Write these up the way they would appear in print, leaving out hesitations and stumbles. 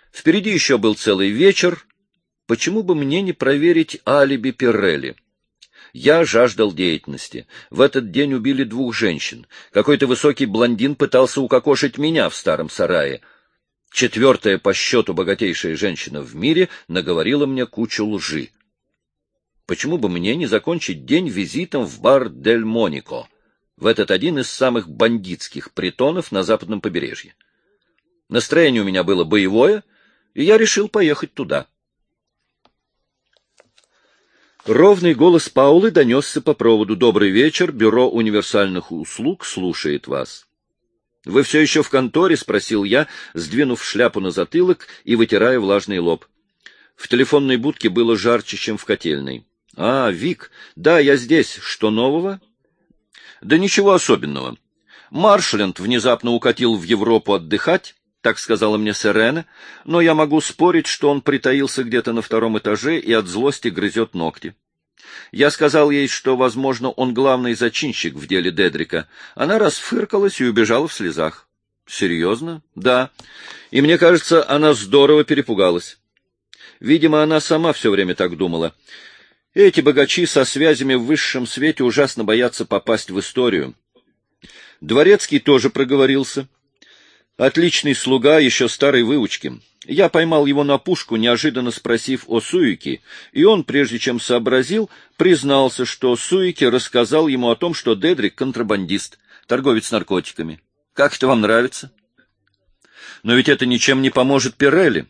Впереди еще был целый вечер. Почему бы мне не проверить алиби Пирелли? Я жаждал деятельности. В этот день убили 2 женщин. Какой-то высокий блондин пытался укокошить меня в старом сарае. 4-я по счету богатейшая женщина в мире наговорила мне кучу лжи. Почему бы мне не закончить день визитом в бар «Дель Монико», в этот один из самых бандитских притонов на западном побережье? Настроение у меня было боевое, и я решил поехать туда. Ровный голос Паулы донесся по проводу. «Добрый вечер, бюро универсальных услуг слушает вас». «Вы все еще в конторе?» — спросил я, сдвинув шляпу на затылок и вытирая влажный лоб. В телефонной будке было жарче, чем в котельной. «А, Вик, да, я здесь. Что нового?» «Да ничего особенного. Маршленд внезапно укатил в Европу отдыхать, так сказала мне Сирена, но я могу спорить, что он притаился где-то на 2-м этаже и от злости грызет ногти. Я сказал ей, что, возможно, он главный зачинщик в деле Дедрика. Она расфыркалась и убежала в слезах. Серьезно? Да. И мне кажется, она здорово перепугалась. Видимо, она сама все время так думала. Эти богачи со связями в высшем свете ужасно боятся попасть в историю. Дворецкий тоже проговорился. Отличный слуга, еще старой выучки. Я поймал его на пушку, неожиданно спросив о Суике, и он, прежде чем сообразил, признался, что Суике рассказал ему о том, что Дедрик — контрабандист, торговец наркотиками. Как это вам нравится? Но ведь это ничем не поможет Пирелли.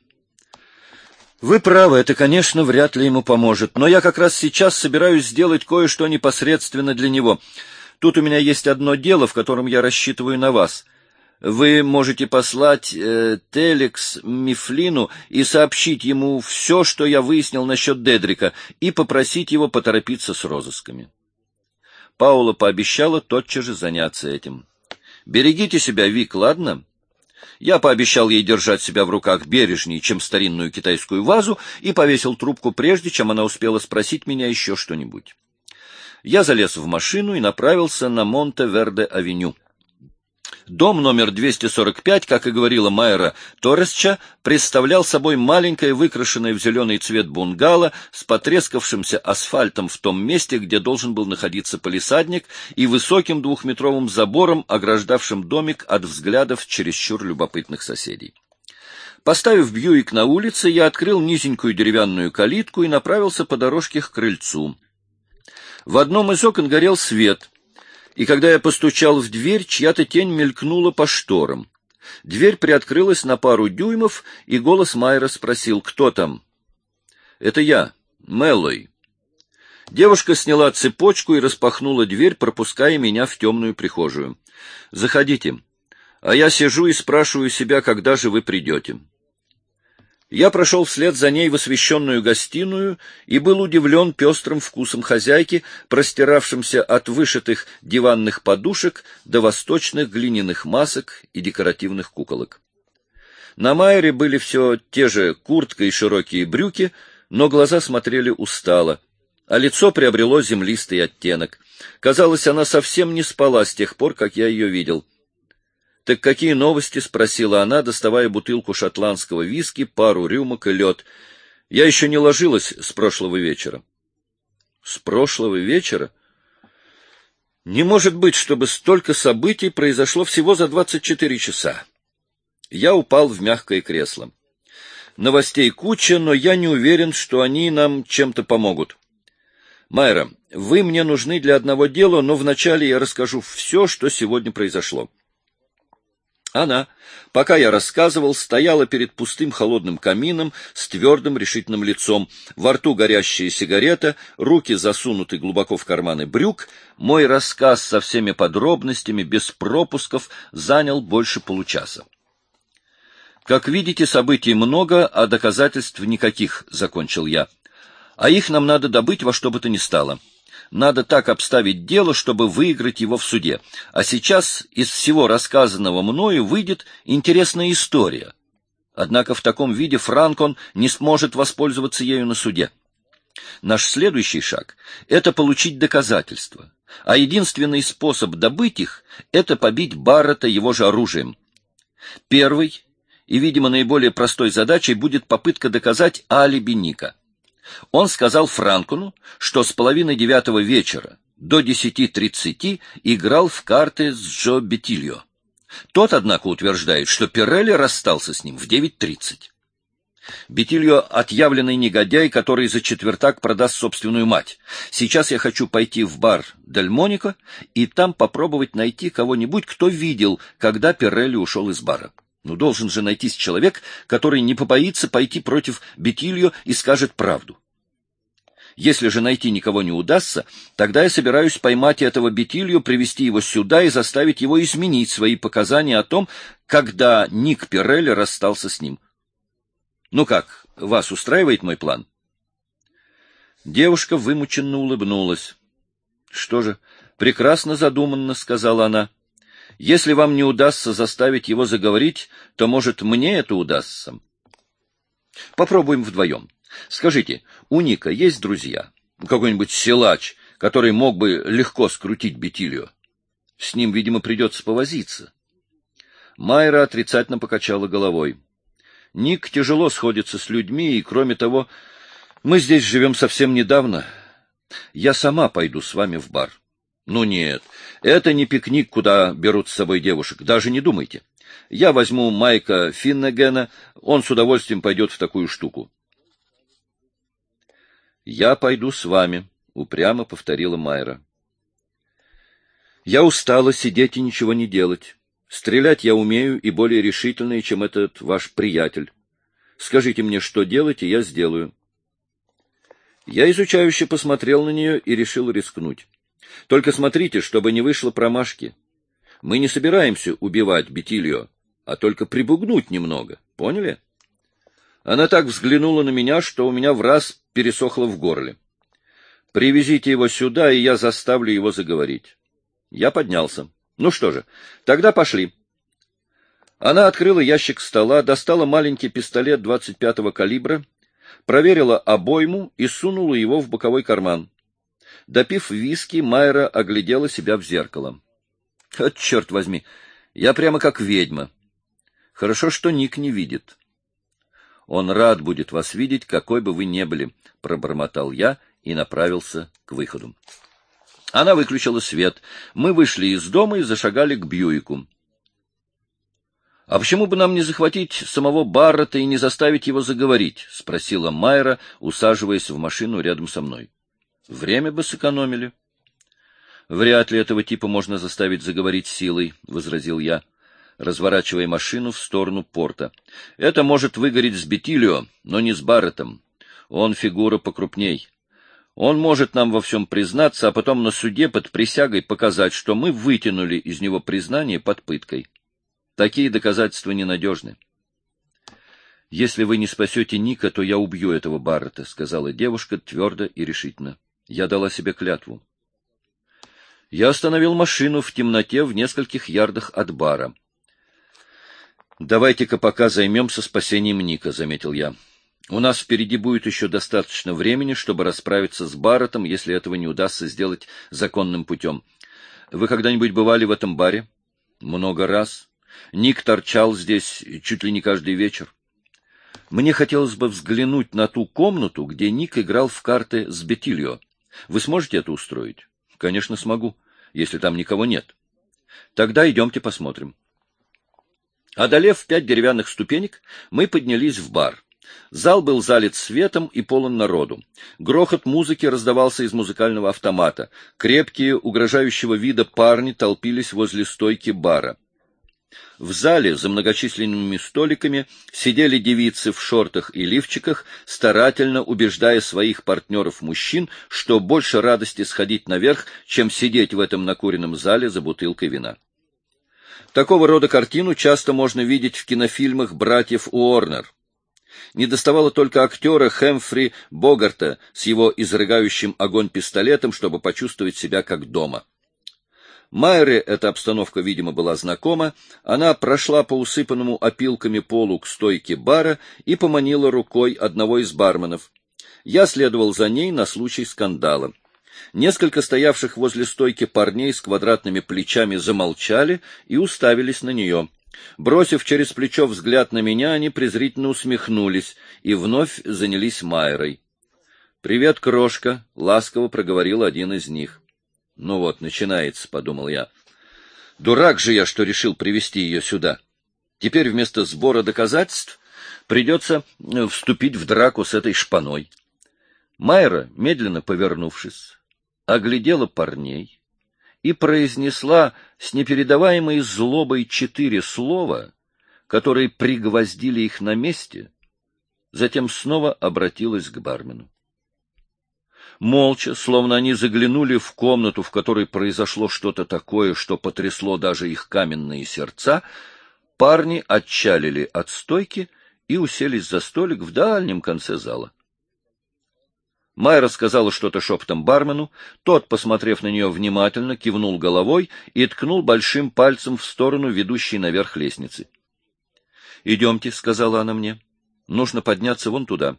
Вы правы, это, конечно, вряд ли ему поможет, но я как раз сейчас собираюсь сделать кое-что непосредственно для него. Тут у меня есть одно дело, в котором я рассчитываю на вас. Вы можете послать телекс Мифлину и сообщить ему все, что я выяснил насчет Дедрика, и попросить его поторопиться с розысками. Паула пообещала тотчас же заняться этим. Берегите себя, Вик, ладно? Я пообещал ей держать себя в руках бережнее, чем старинную китайскую вазу, и повесил трубку, прежде чем она успела спросить меня еще что-нибудь. Я залез в машину и направился на Монте-Верде-авеню. Дом номер 245, как и говорила Майра Торресча, представлял собой маленькое выкрашенное в зеленый цвет бунгало с потрескавшимся асфальтом в том месте, где должен был находиться палисадник, и высоким 2-метровым забором, ограждавшим домик от взглядов чересчур любопытных соседей. Поставив Бьюик на улице, я открыл низенькую деревянную калитку и направился по дорожке к крыльцу. В одном из окон горел свет, и когда я постучал в дверь, чья-то тень мелькнула по шторам. Дверь приоткрылась на пару дюймов, и голос Майра спросил: «Кто там?» «Это я, Мэллой». Девушка сняла цепочку и распахнула дверь, пропуская меня в темную прихожую. «Заходите, а я сижу и спрашиваю себя, когда же вы придете». Я прошел вслед за ней в освещенную гостиную и был удивлен пестрым вкусом хозяйки, простиравшимся от вышитых диванных подушек до восточных глиняных масок и декоративных куколок. На Майре были все те же куртка и широкие брюки, но глаза смотрели устало, а лицо приобрело землистый оттенок. Казалось, она совсем не спала с тех пор, как я ее видел. «Так какие новости?» — спросила она, доставая бутылку шотландского виски, пару рюмок и лед. «Я еще не ложилась с прошлого вечера». «С прошлого вечера? Не может быть, чтобы столько событий произошло всего за 24 часа». Я упал в мягкое кресло. «Новостей куча, но я не уверен, что они нам чем-то помогут. Майра, вы мне нужны для одного дела, но вначале я расскажу все, что сегодня произошло». Она, пока я рассказывал, стояла перед пустым холодным камином с твердым решительным лицом, во рту горящая сигарета, руки засунуты глубоко в карманы брюк. Мой рассказ со всеми подробностями, без пропусков, занял больше получаса. «Как видите, событий много, а доказательств никаких», — закончил я. «А их нам надо добыть во что бы то ни стало. Надо так обставить дело, чтобы выиграть его в суде. А сейчас из всего рассказанного мною выйдет интересная история. Однако в таком виде Франкон не сможет воспользоваться ею на суде. Наш следующий шаг — это получить доказательства. А единственный способ добыть их — это побить Баррета его же оружием. Первый и, видимо, наиболее простой задачей будет попытка доказать алиби Ника. Он сказал Франкону, что с 8:30 вечера до 10:30 играл в карты с Джо Беттильо. Тот, однако, утверждает, что Пирелли расстался с ним в 9:30. Беттильо — отъявленный негодяй, который за четвертак продаст собственную мать. Сейчас я хочу пойти в бар «Дель Монико» и там попробовать найти кого-нибудь, кто видел, когда Пирелли ушел из бара. Ну, должен же найтись человек, который не побоится пойти против Беттильо и скажет правду. Если же найти никого не удастся, тогда я собираюсь поймать этого Беттильо, привести его сюда и заставить его изменить свои показания о том, когда Ник Пирелли расстался с ним. Ну как, вас устраивает мой план? Девушка вымученно улыбнулась. — Что же, прекрасно задуманно, — сказала она. — Если вам не удастся заставить его заговорить, то, может, мне это удастся. Попробуем вдвоем. Скажите, у Ника есть друзья? Какой-нибудь силач, который мог бы легко скрутить Беттильо? С ним, видимо, придется повозиться. Майра отрицательно покачала головой. Ник тяжело сходится с людьми, и, кроме того, мы здесь живем совсем недавно. Я сама пойду с вами в бар. Ну нет, это не пикник, куда берут с собой девушек, даже не думайте. Я возьму Майка Финнегена, он с удовольствием пойдет в такую штуку. Я пойду с вами, упрямо повторила Майра. Я устала сидеть и ничего не делать. Стрелять я умею и более решительно, чем этот ваш приятель. Скажите мне, что делать, и я сделаю. Я изучающе посмотрел на нее и решил рискнуть. Только смотрите, чтобы не вышло промашки. Мы не собираемся убивать Беттильо, а только припугнуть немного. Поняли? Она так взглянула на меня, что у меня враз пересохло в горле. Привезите его сюда, и я заставлю его заговорить. Я поднялся. Ну что же, тогда пошли. Она открыла ящик стола, достала маленький пистолет 25-го калибра, проверила обойму и сунула его в боковой карман. Допив виски, Майра оглядела себя в зеркало. — Черт возьми, я прямо как ведьма. Хорошо, что Ник не видит. — Он рад будет вас видеть, какой бы вы ни были, — пробормотал я и направился к выходу. Она выключила свет. Мы вышли из дома и зашагали к Бьюику. — А почему бы нам не захватить самого Баррета и не заставить его заговорить? — спросила Майра, усаживаясь в машину рядом со мной. — Время бы сэкономили. — Вряд ли этого типа можно заставить заговорить силой, — возразил я, разворачивая машину в сторону порта. — Это может выгореть с Беттильо, но не с Барретом. Он фигура покрупней. Он может нам во всем признаться, а потом на суде под присягой показать, что мы вытянули из него признание под пыткой. Такие доказательства ненадежны. — Если вы не спасете Ника, то я убью этого Баррета, — сказала девушка твердо и решительно. Я дала себе клятву. Я остановил машину в темноте в нескольких ярдах от бара. — Давайте-ка пока займемся спасением Ника, — заметил я. У нас впереди будет еще достаточно времени, чтобы расправиться с Барреттом, если этого не удастся сделать законным путем. Вы когда-нибудь бывали в этом баре? Много раз. Ник торчал здесь чуть ли не каждый вечер. Мне хотелось бы взглянуть на ту комнату, где Ник играл в карты с Беттильо. Вы сможете это устроить? Конечно, смогу, если там никого нет. Тогда идемте посмотрим. Одолев 5 деревянных ступенек, мы поднялись в бар. Зал был залит светом и полон народу. Грохот музыки раздавался из музыкального автомата. Крепкие, угрожающего вида парни толпились возле стойки бара. В зале за многочисленными столиками сидели девицы в шортах и лифчиках, старательно убеждая своих партнеров-мужчин, что больше радости сходить наверх, чем сидеть в этом накуренном зале за бутылкой вина. Такого рода картину часто можно видеть в кинофильмах братьев Уорнер. Недоставало только актера Хэмфри Богарта с его изрыгающим огонь пистолетом, чтобы почувствовать себя как дома. Майре эта обстановка, видимо, была знакома. Она прошла по усыпанному опилками полу к стойке бара и поманила рукой одного из барменов. Я следовал за ней на случай скандала. Несколько стоявших возле стойки парней с квадратными плечами замолчали и уставились на нее. Бросив через плечо взгляд на меня, они презрительно усмехнулись и вновь занялись Майрой. — Привет, крошка, — ласково проговорил один из них. — Ну вот, начинается, — подумал я. Дурак же я, что решил привести ее сюда. Теперь вместо сбора доказательств придется вступить в драку с этой шпаной. Майра, медленно повернувшись, оглядела парней и произнесла с непередаваемой злобой 4 слова, которые пригвоздили их на месте, затем снова обратилась к бармену. Молча, словно они заглянули в комнату, в которой произошло что-то такое, что потрясло даже их каменные сердца, парни отчалили от стойки и уселись за столик в дальнем конце зала. Майра сказала что-то шепотом бармену, тот, посмотрев на нее внимательно, кивнул головой и ткнул большим пальцем в сторону ведущей наверх лестницы. — Идемте, — сказала она мне, — нужно подняться вон туда.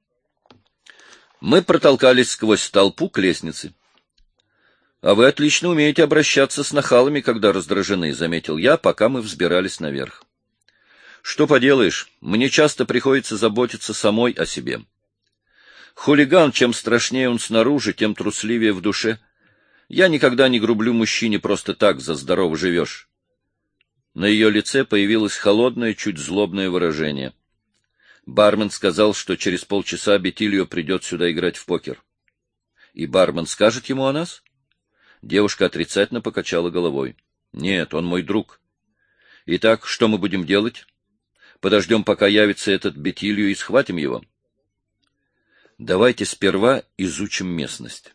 Мы протолкались сквозь толпу к лестнице. — А вы отлично умеете обращаться с нахалами, когда раздражены, — заметил я, пока мы взбирались наверх. — Что поделаешь, мне часто приходится заботиться самой о себе. Хулиган, чем страшнее он снаружи, тем трусливее в душе. Я никогда не грублю мужчине просто так, за здорово живешь. На ее лице появилось холодное, чуть злобное выражение. Бармен сказал, что через полчаса Бетильо придет сюда играть в покер. И бармен скажет ему о нас? Девушка отрицательно покачала головой. Нет, он мой друг. Итак, что мы будем делать? Подождем, пока явится этот Бетильо, и схватим его? Давайте сперва изучим местность.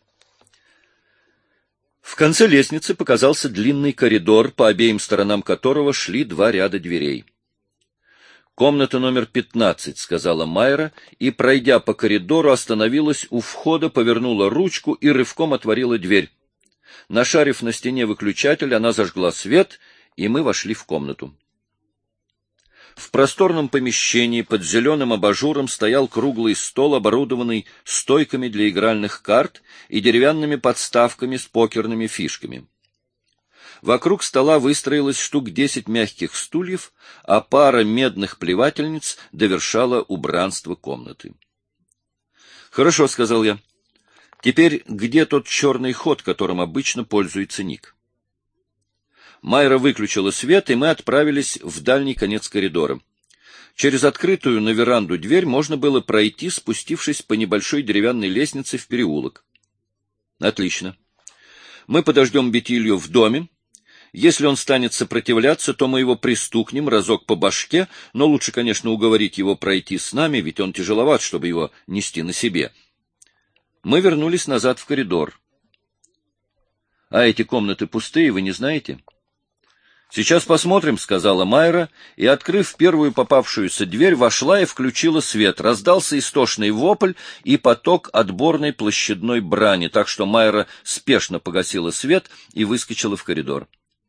В конце лестницы показался длинный коридор, по обеим сторонам которого шли 2 ряда дверей. «Комната номер 15», — сказала Майра, и, пройдя по коридору, остановилась у входа, повернула ручку и рывком отворила дверь. Нашарив на стене выключатель, она зажгла свет, и мы вошли в комнату. В просторном помещении под зеленым абажуром стоял круглый стол, оборудованный стойками для игральных карт и деревянными подставками с покерными фишками. Вокруг стола выстроилось штук 10 мягких стульев, а пара медных плевательниц довершала убранство комнаты. — Хорошо, — сказал я. — Теперь где тот черный ход, которым обычно пользуется Ник? Майра выключила свет, и мы отправились в дальний конец коридора. Через открытую на веранду дверь можно было пройти, спустившись по небольшой деревянной лестнице в переулок. — Отлично. Мы подождем Бетилью в доме. Если он станет сопротивляться, то мы его пристукнем разок по башке, но лучше, конечно, уговорить его пройти с нами, ведь он тяжеловат, чтобы его нести на себе. Мы вернулись назад в коридор. — А эти комнаты пустые, вы не знаете? — Сейчас посмотрим, — сказала Майра, и, открыв первую попавшуюся дверь, вошла и включила свет. Раздался истошный вопль и поток отборной площадной брани, так что Майра спешно погасила свет и выскочила в коридор.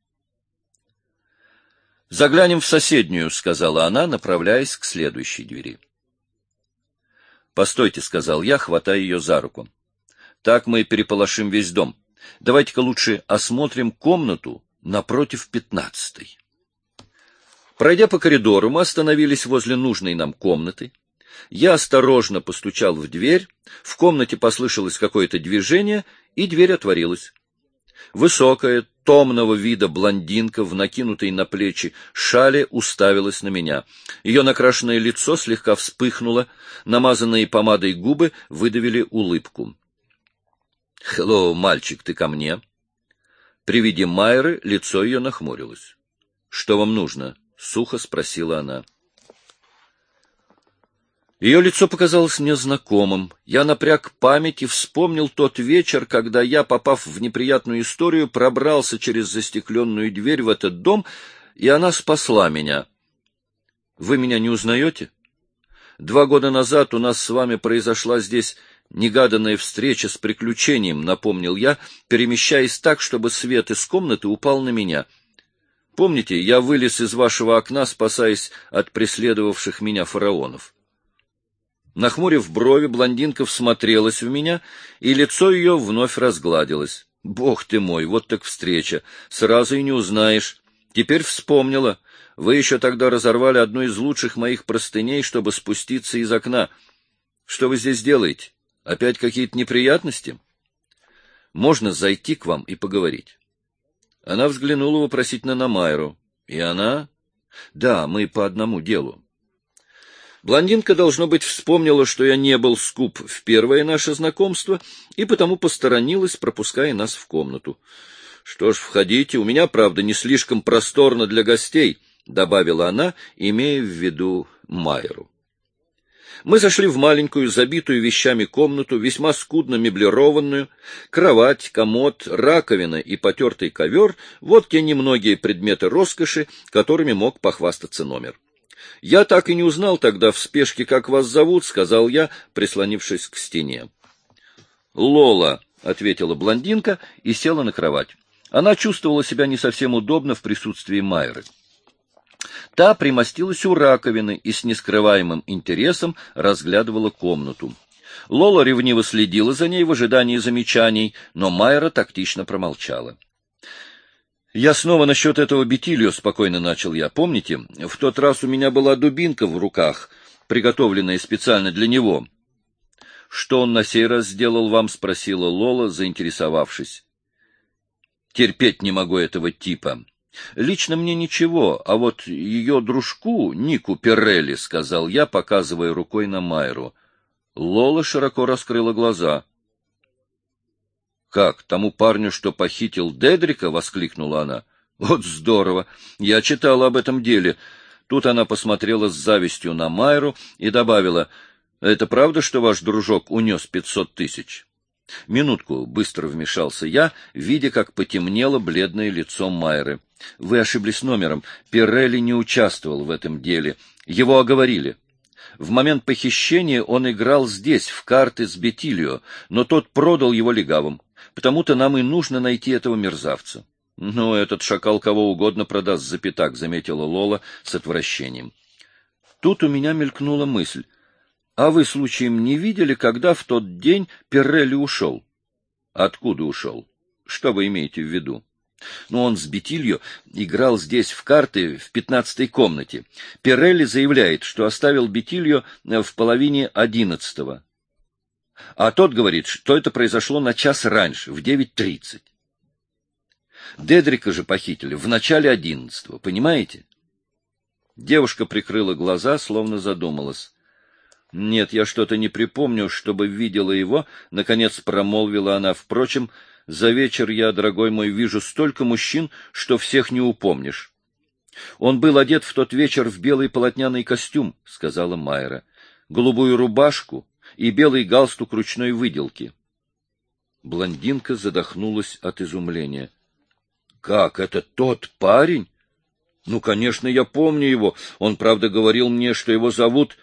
— Заглянем в соседнюю, — сказала она, направляясь к следующей двери. — Постойте, — сказал я, хватая ее за руку. — Так мы переполошим весь дом. Давайте-ка лучше осмотрим комнату напротив 15-й. Пройдя по коридору, мы остановились возле нужной нам комнаты. Я осторожно постучал в дверь, в комнате послышалось какое-то движение, и дверь отворилась. Высокая, томного вида блондинка в накинутой на плечи шале уставилась на меня. Ее накрашенное лицо слегка вспыхнуло, намазанные помадой губы выдавили улыбку. — Хеллоу, мальчик, ты ко мне? При виде Майры лицо ее нахмурилось. — Что вам нужно? — сухо спросила она. Ее лицо показалось мне знакомым. Я напряг память и вспомнил тот вечер, когда я, попав в неприятную историю, пробрался через застекленную дверь в этот дом, и она спасла меня. Вы меня не узнаете? 2 года назад у нас с вами произошла здесь негаданная встреча с приключением, напомнил я, перемещаясь так, чтобы свет из комнаты упал на меня. Помните, я вылез из вашего окна, спасаясь от преследовавших меня фараонов? Нахмурив брови, блондинка всмотрелась в меня, и лицо ее вновь разгладилось. Бог ты мой, вот так встреча, сразу и не узнаешь. Теперь вспомнила. Вы еще тогда разорвали одну из лучших моих простыней, чтобы спуститься из окна. Что вы здесь делаете? Опять какие-то неприятности? Можно зайти к вам и поговорить. Она взглянула вопросительно на Майру. И она? Да, мы по одному делу. Блондинка, должно быть, вспомнила, что я не был скуп в первое наше знакомство, и потому посторонилась, пропуская нас в комнату. — Что ж, входите, у меня, правда, не слишком просторно для гостей, — добавила она, имея в виду Майру. Мы зашли в маленькую, забитую вещами комнату, весьма скудно меблированную. Кровать, комод, раковина и потертый ковер — вот те немногие предметы роскоши, которыми мог похвастаться номер. — Я так и не узнал тогда в спешке, как вас зовут, — сказал я, прислонившись к стене. — Лола, — ответила блондинка и села на кровать. Она чувствовала себя не совсем удобно в присутствии Майры. Та примостилась у раковины и с нескрываемым интересом разглядывала комнату. Лола ревниво следила за ней в ожидании замечаний, но Майра тактично промолчала. «Я снова насчет этого Бетильо», — спокойно начал я. «Помните, в тот раз у меня была дубинка в руках, приготовленная специально для него». «Что он на сей раз сделал вам?» — спросила Лола, заинтересовавшись. «Терпеть не могу этого типа». «Лично мне ничего, а вот ее дружку, Нику Перелли», — сказал я, показывая рукой на Майру. Лола широко раскрыла глаза. «Как, тому парню, что похитил Дедрика?» — воскликнула она. «Вот здорово! Я читала об этом деле». Тут она посмотрела с завистью на Майру и добавила: «Это правда, что ваш дружок унес 500 тысяч?» «Минутку», — быстро вмешался я, видя, как потемнело бледное лицо Майры. «Вы ошиблись номером. Перелли не участвовал в этом деле. Его оговорили. В момент похищения он играл здесь, в карты с Бетильо, но тот продал его легавым. Потому-то нам и нужно найти этого мерзавца». «Ну, этот шакал кого угодно продаст за пятак», — заметила Лола с отвращением. Тут у меня мелькнула мысль. «А вы, случаем, не видели, когда в тот день Перелли ушел?» «Откуда ушел? Что вы имеете в виду?» «Ну, он с Бетильо играл здесь в карты в 15-й комнате. Перелли заявляет, что оставил Бетильо в половине 11-го. А тот говорит, что это произошло на час раньше, в 9:30. Дедрика же похитили в начале 11-го, понимаете?» Девушка прикрыла глаза, словно задумалась. «Нет, я что-то не припомню, чтобы видела его», — наконец промолвила она. «Впрочем, за вечер я, дорогой мой, вижу столько мужчин, что всех не упомнишь». «Он был одет в тот вечер в белый полотняный костюм», — сказала Майра, «голубую рубашку и белый галстук ручной выделки». Блондинка задохнулась от изумления. «Как, это тот парень? Ну, конечно, я помню его. Он, правда, говорил мне, что его зовут...»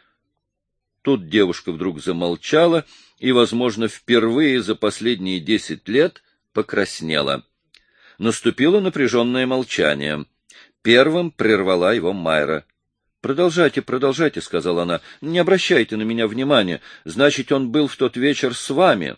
Тут девушка вдруг замолчала и, возможно, впервые за последние 10 лет покраснела. Наступило напряженное молчание. Первым прервала его Майра. «Продолжайте, продолжайте», — сказала она. «Не обращайте на меня внимания. Значит, он был в тот вечер с вами».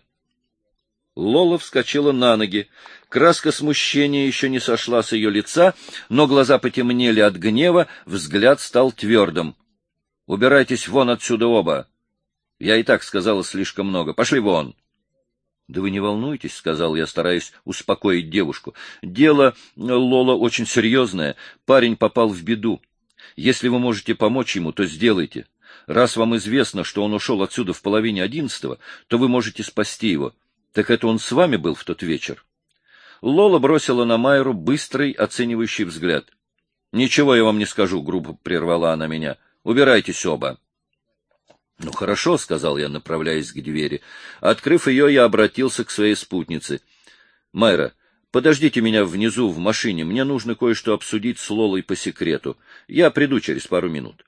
Лола вскочила на ноги. Краска смущения еще не сошла с ее лица, но глаза потемнели от гнева, взгляд стал твердым. «Убирайтесь вон отсюда оба! Я и так сказала слишком много. Пошли вон!» «Да вы не волнуйтесь», — сказал я, стараясь успокоить девушку. «Дело, Лола, очень серьезное. Парень попал в беду. Если вы можете помочь ему, то сделайте. Раз вам известно, что он ушел отсюда в половине 11-го, то вы можете спасти его. Так это он с вами был в тот вечер?» Лола бросила на Майру быстрый, оценивающий взгляд. «Ничего я вам не скажу», — грубо прервала она меня. «Убирайтесь оба». «Ну, хорошо», — сказал я, направляясь к двери. Открыв ее, я обратился к своей спутнице. «Майра, подождите меня внизу в машине. Мне нужно кое-что обсудить с Лолой по секрету. Я приду через пару минут».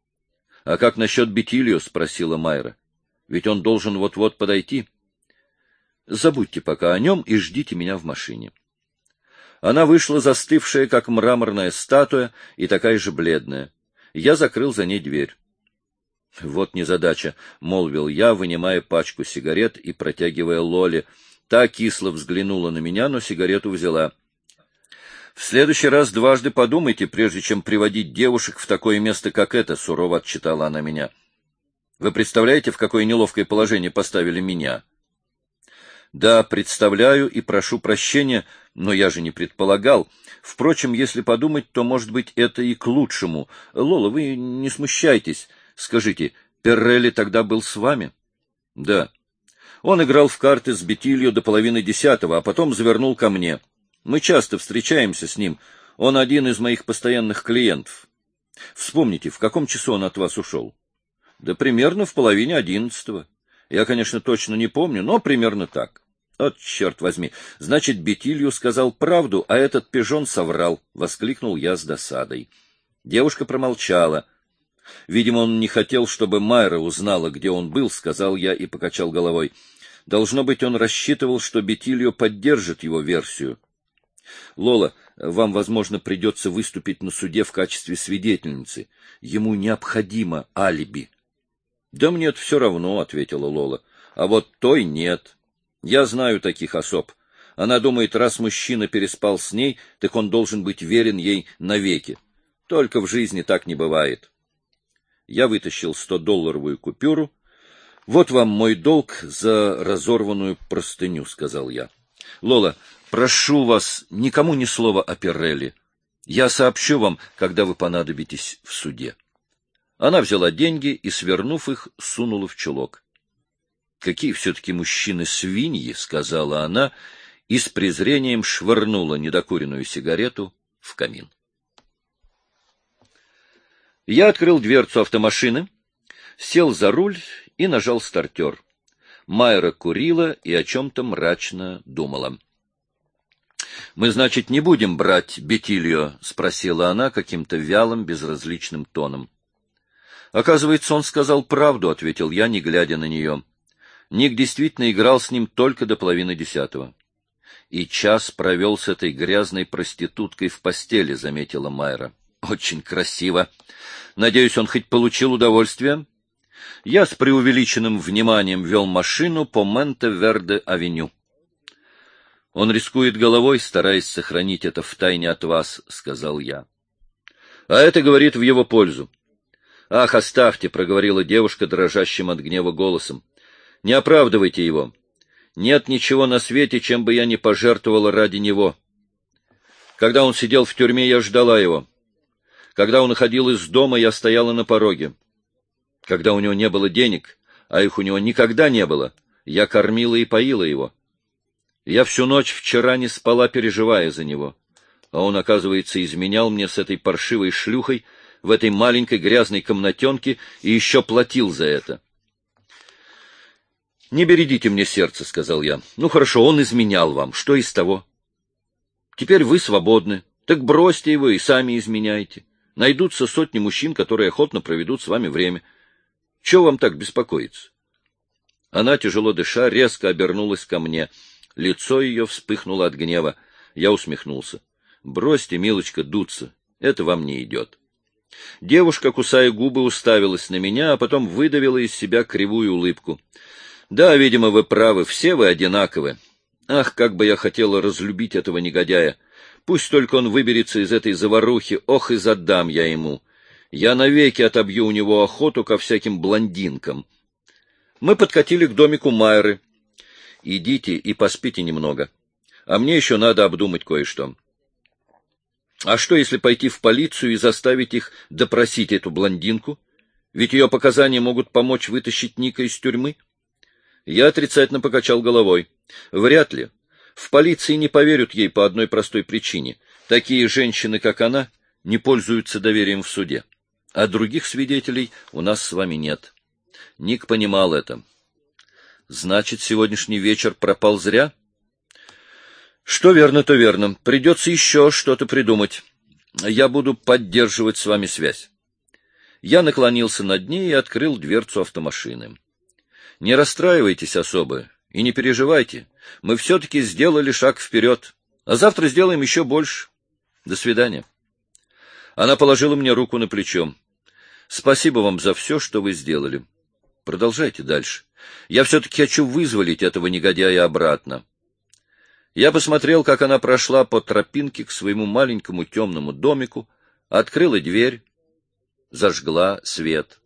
«А как насчет Бетильо?» — спросила Майра. «Ведь он должен вот-вот подойти». «Забудьте пока о нем и ждите меня в машине». Она вышла застывшая, как мраморная статуя, и такая же бледная. Я закрыл за ней дверь. «Вот незадача», — молвил я, вынимая пачку сигарет и протягивая Лоле. Та кисло взглянула на меня, но сигарету взяла. В следующий раз дважды подумайте, прежде чем приводить девушек в такое место, как это, — сурово отчитала она меня. Вы представляете, в какое неловкое положение поставили меня? Да, представляю и прошу прощения, но я же не предполагал. Впрочем, если подумать, то, может быть, это и к лучшему. Лола, вы не смущайтесь. Скажите, Перрелли тогда был с вами? Да. Он играл в карты с Бетильо до 9:30, а потом завернул ко мне. Мы часто встречаемся с ним. Он один из моих постоянных клиентов. Вспомните, в каком часу он от вас ушел? Да примерно в 10:30. Я, конечно, точно не помню, но примерно так. Вот черт возьми, значит, Бетильо сказал правду, а этот пижон соврал, — воскликнул я с досадой. Девушка промолчала. Видимо, он не хотел, чтобы Майра узнала, где он был, — сказал я и покачал головой. Должно быть, он рассчитывал, что Бетильо поддержит его версию. Лола, вам, возможно, придется выступить на суде в качестве свидетельницы. Ему необходимо алиби. — Да мне это все равно, — ответила Лола. — А вот той нет. Я знаю таких особ. Она думает, раз мужчина переспал с ней, так он должен быть верен ей навеки. Только в жизни так не бывает. Я вытащил 100-долларовую купюру. — Вот вам мой долг за разорванную простыню, — сказал я. — Лола, прошу вас, никому ни слова о Перрелли. Я сообщу вам, когда вы понадобитесь в суде. Она взяла деньги и, свернув их, сунула в чулок. — Какие все-таки мужчины-свиньи, — сказала она и с презрением швырнула недокуренную сигарету в камин. Я открыл дверцу автомашины, сел за руль и нажал стартер. Майра курила и о чем-то мрачно думала. — Мы, значит, не будем брать Бетильо? — спросила она каким-то вялым, безразличным тоном. — Оказывается, он сказал правду, — ответил я, не глядя на нее. Ник действительно играл с ним только до 9:30. — И час провел с этой грязной проституткой в постели, — заметила Майра. — Очень красиво. Надеюсь, он хоть получил удовольствие? Я с преувеличенным вниманием вел машину по Монте-Верде-авеню. — Он рискует головой, стараясь сохранить это в тайне от вас, — сказал я. — А это говорит в его пользу. — Ах, оставьте, — проговорила девушка дрожащим от гнева голосом. — Не оправдывайте его. Нет ничего на свете, чем бы я не пожертвовала ради него. Когда он сидел в тюрьме, я ждала его. Когда он уходил из дома, я стояла на пороге. Когда у него не было денег, а их у него никогда не было, я кормила и поила его. Я всю ночь вчера не спала, переживая за него. А он, оказывается, изменял мне с этой паршивой шлюхой в этой маленькой грязной комнатенке и еще платил за это. — Не бередите мне сердце, — сказал я. — Ну, хорошо, он изменял вам. Что из того? Теперь вы свободны. Так бросьте его и сами изменяйте. Найдутся сотни мужчин, которые охотно проведут с вами время. Чего вам так беспокоиться? Она, тяжело дыша, резко обернулась ко мне. Лицо ее вспыхнуло от гнева. Я усмехнулся. — Бросьте, милочка, дуться. Это вам не идет. Девушка, кусая губы, уставилась на меня, а потом выдавила из себя кривую улыбку. — Да, видимо, вы правы, все вы одинаковы. Ах, как бы я хотела разлюбить этого негодяя! Пусть только он выберется из этой заварухи, ох, и задам я ему. Я навеки отобью у него охоту ко всяким блондинкам. Мы подкатили к домику Майры. Идите и поспите немного. А мне еще надо обдумать кое-что. А что, если пойти в полицию и заставить их допросить эту блондинку? Ведь ее показания могут помочь вытащить Ника из тюрьмы. Я отрицательно покачал головой. Вряд ли. В полиции не поверят ей по одной простой причине. Такие женщины, как она, не пользуются доверием в суде. А других свидетелей у нас с вами нет. Ник понимал это. Значит, сегодняшний вечер пропал зря? Что верно, то верно. Придется еще что-то придумать. Я буду поддерживать с вами связь. Я наклонился над ней и открыл дверцу автомашины. Не расстраивайтесь особо и не переживайте. Мы все-таки сделали шаг вперед, а завтра сделаем еще больше. До свидания. Она положила мне руку на плечо. Спасибо вам за все, что вы сделали. Продолжайте дальше. Я все-таки хочу вызволить этого негодяя обратно. Я посмотрел, как она прошла по тропинке к своему маленькому темному домику, открыла дверь, зажгла свет.